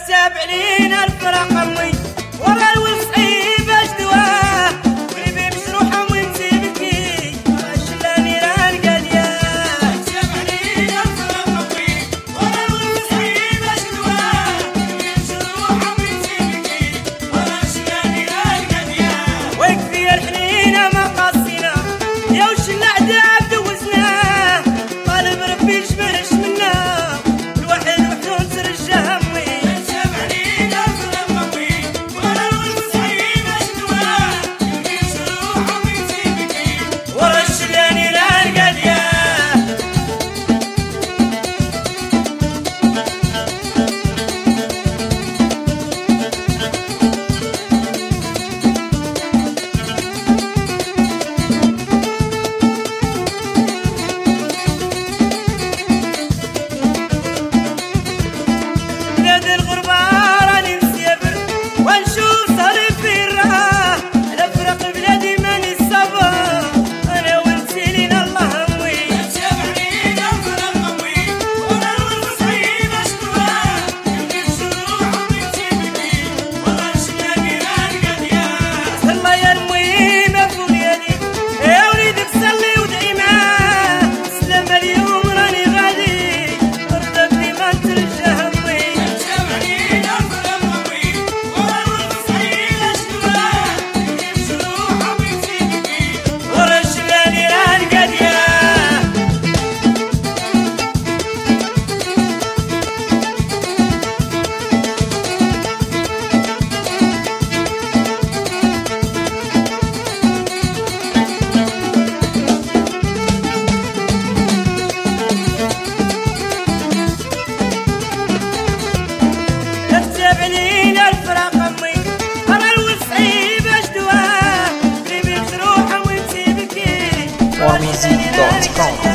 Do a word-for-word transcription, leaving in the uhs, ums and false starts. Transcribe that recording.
اكتب علينا الفرق امي ورا الوصعيب اجدواه ولبي مجروحه وانتي بكي شلاني راه القديه اكتب علينا الفرق امي ورا الوصعيب اجدواه ولبي مجروحه وانتي بكي شلاني راه القديه ويكفي الحنينه ما قصينا يا وش العذاب دوزناه طالب ربي يجبرش منا الواحد وحدو ترجع همي اكتب علينا الفرق امي ورا الوصعيب اجدواه ولبي مجروحه وانتي بكي ورا شلاني راه القديه بلاد الغربة راني مسافر ونشوف صاري في الراه على فرق بلادي ماني الصبر انا وانتي لينا الله همي اكتب علينا الفرق امي ورا الوصعيب اجدواه ولبي مجروحه وانتي بكي ورا شلاني راه القديه الله يا المهمه في وليدي يا وليدك صلي ودعي معاه سلامه اليوم راني غادي رضا بلي ما ترجع همي اكتب علينا الفرق امي ورا الوصعيب اجدواه ولبي مجروحه وانتي بكي ورا شلاني راه القديه اكتب علينا الفرق امي ورا الوصعيب اجدواه ولبي مجروحه وانتي بكي ورا شلاني راه Warmusic dot com. القديه